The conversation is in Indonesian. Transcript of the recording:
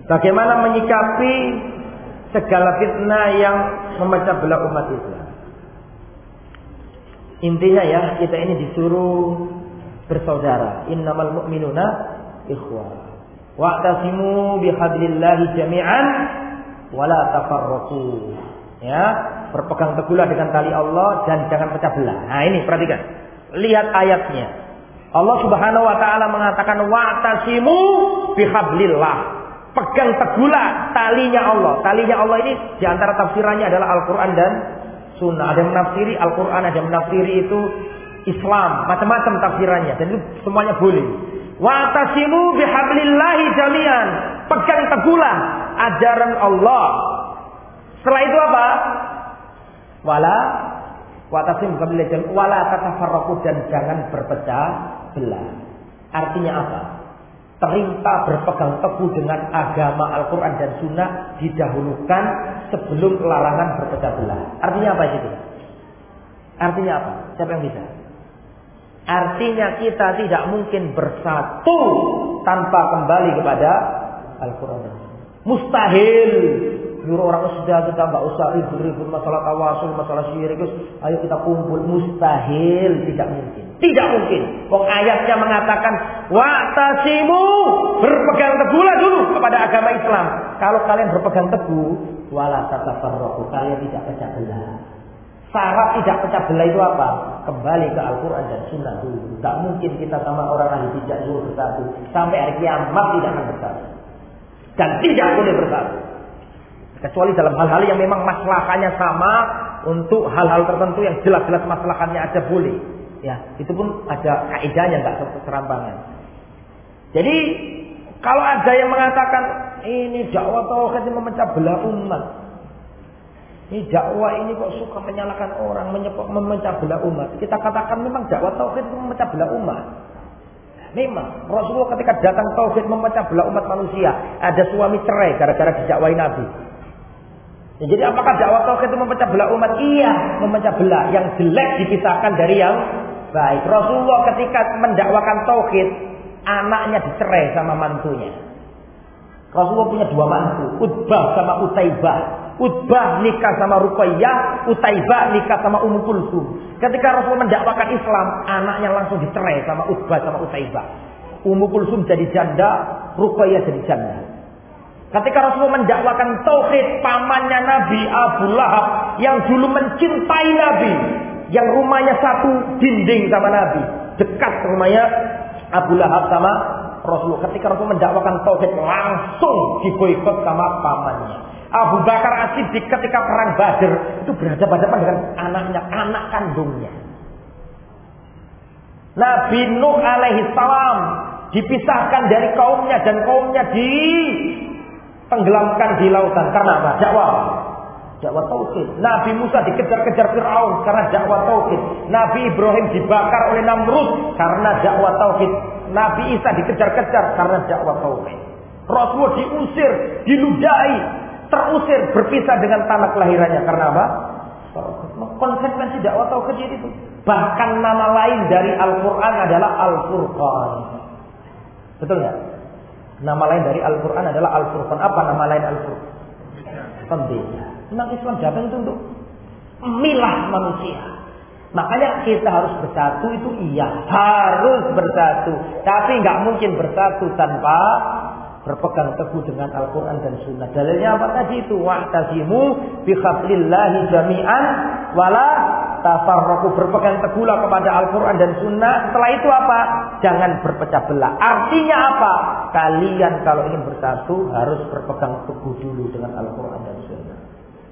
Bagaimana menyikapi segala fitnah yang memecah belah umat Islam. Intinya ya, kita ini disuruh bersaudara. Innamal mu'minuna ikhwah. Wa'tasimu bihablillahi jami'an wa la tafarraqu. Ya, berpegang teguhlah dengan tali Allah dan jangan pecah belah. Nah, ini perhatikan. Lihat ayatnya. Allah Subhanahu wa taala mengatakan wa'tasimu bihablillah. Pegang teguhlah talinya Allah. Talinya Allah ini di antara tafsirannya adalah Al-Qur'an dan Sunnah. Ada yang menafsiri Al-Qur'an, ada yang menafsiri itu Islam, macam-macam tafsirannya dan itu semuanya boleh. Wa'tasimu bihablillahi jami'an. Pegang teguhlah ajaran Allah. Setelah itu apa? Wa'tasimu bihablillahi jami'an wala tatafarraqu dan jangan berpecah belah. Artinya apa? Perintah berpegang teguh dengan agama Al-Quran dan Sunnah didahulukan sebelum larangan berpecah belah. Artinya apa itu? Artinya apa? Siapa yang bisa? Artinya kita tidak mungkin bersatu tanpa kembali kepada Al-Quran dan Sunnah. Mustahil. Nyuruh orang sudah kita nggak usah ribut-ribut masalah tawasul, masalah syirik. Ayo kita kumpul. Mustahil, tidak mungkin. Tidak mungkin. Wong ayatnya mengatakan wa'tasimu, berpegang teguhlah dulu kepada agama Islam. Kalau kalian berpegang teguh, wala tatafarraqu, kalian tidak pecah belah. Syarat tidak pecah belah itu apa? Kembali ke Al-Quran dan Sunnah dulu. Tak mungkin kita sama orang ahli tidak dulu bersatu. Sampai hari kiamat tidak akan bersatu. Dan tidak boleh bersatu. Kecuali dalam hal-hal yang memang maslahannya sama, untuk hal-hal tertentu yang jelas-jelas maslahannya ada boleh. Ya, itu pun ada kaidahnya, enggak serampangan. Jadi kalau ada yang mengatakan ini dakwah tauhid memecah belah umat, ini dakwah ini kok suka menyalahkan orang, memecah belah umat, kita katakan memang dakwah tauhid itu memecah belah umat. Memang Rasulullah ketika datang tauhid memecah belah umat manusia, ada suami cerai gara-gara didakwahi Nabi. Ya, jadi apakah dakwah tauhid itu memecah belah umat? Iya, memecah belah. Yang jelek dipisahkan dari yang baik. Rasulullah ketika mendakwakan tauhid, anaknya dicerai sama mantunya. Rasulullah punya dua mantu, Utbah sama Utaibah. Utbah nikah sama Ruqayyah, Utaibah nikah sama Ummu Kulsum. Ketika Rasulullah mendakwakan Islam, anaknya langsung dicerai sama Utbah sama Utaibah. Ummu Kulsum jadi janda, Ruqayyah jadi janda. Ketika Rasulullah mendakwakan tauhid, pamannya Nabi Abu Lahab yang dulu mencintai Nabi, yang rumahnya satu dinding sama Nabi, dekat rumahnya Abu Lahab sama Rasulullah. Ketika Rasulullah mendakwakan tauhid, langsung diboikot sama pamannya. Abu Bakar As-Siddiq ketika perang Badar itu berhadapan-hadapan dengan anaknya, anak kandungnya. Nabi Nuh alaihi salam dipisahkan dari kaumnya dan kaumnya tenggelamkan di lautan karena apa? Dakwah tauhid. Nabi Musa dikejar-kejar Firaun karena dakwah tauhid. Nabi Ibrahim dibakar oleh Namrud karena dakwah tauhid. Nabi Isa dikejar-kejar karena dakwah tauhid. Rasulullah diusir, diludahi, terusir, berpisah dengan tanah kelahirannya karena apa? Konsekuensi dakwah tauhid itu. Bahkan nama lain dari Al-Quran adalah Al-Furqan. Betul nggak? Nama lain dari Al-Quran adalah Al-Furqan. Apa nama lain Al-Furqan? Pembeda. Memang Islam datang itu untuk memilah manusia. Makanya kita harus bersatu itu iya. Harus bersatu. Tapi nggak mungkin bersatu tanpa berpegang teguh dengan Al-Quran dan Sunnah. Dalilnya apa tadi itu? Wa'tasimu bihablillahi jami'an wala tafarraqu, berpegang teguhlah kepada Al-Quran dan Sunnah. Setelah itu apa? Jangan berpecah belah. Artinya apa? Kalian kalau ingin bersatu harus berpegang teguh dulu dengan Al-Quran dan Sunnah.